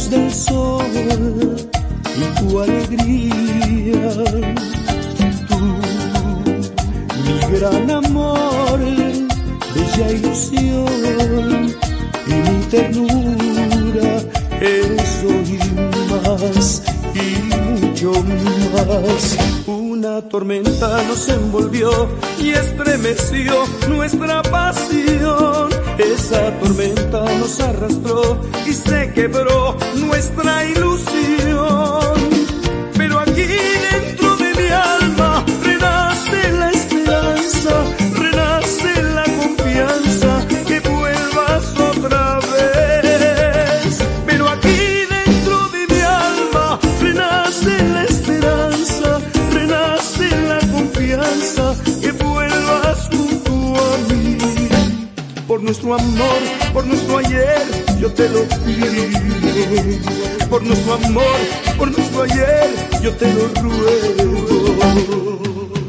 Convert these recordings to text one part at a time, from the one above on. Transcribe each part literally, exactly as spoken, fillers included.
luz del sol y tu alegría, tú, mi gran amor, bella ilusión y mi ternura, eso y más, y mucho más. Una tormenta nos envolvió y estremeció nuestra pasión. Esa tormenta nos arrastró y se quebró nuestra ilusión. Pero aquí dentro de mi alma renace la esperanza, renace la confianza, que vuelvas otra vez. Pero aquí dentro de mi alma renace la esperanza, renace la confianza, que vuelvas junto a mí. Por nuestro amor, por nuestro ayer, yo te lo pido. Por nuestro amor, por nuestro ayer, yo te lo ruego.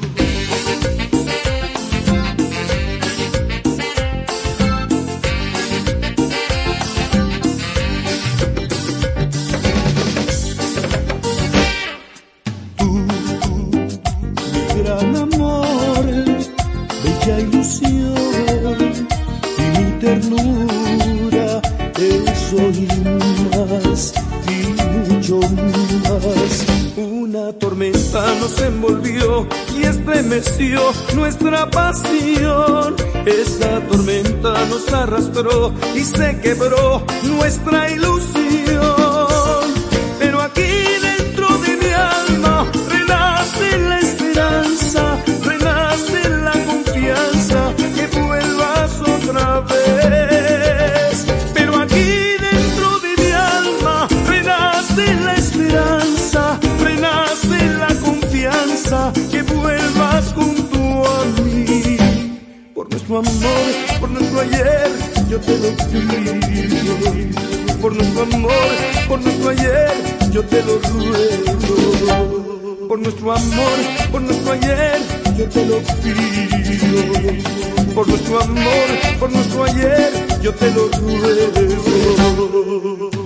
Gran amor, bella ilusión y mi ternura, eso y más, y mucho más. Una tormenta nos envolvió y estremeció nuestra pasión. Esa tormenta nos arrastró y se quebró nuestra ilusión. Pero aquí dentro de mi alma renace la esperanza, renace la confianza, que vuelvas otra vez. Pero aquí dentro de mi alma renace la esperanza, renace la confianza, que vuelvas junto a mí. Por nuestro amor, por nuestro ayer, yo te lo pido. Por nuestro amor, por nuestro ayer, yo te lo ruego. Por nuestro amor, por nuestro ayer, yo te lo pido. Por nuestro amor, por nuestro ayer, yo te lo ruego.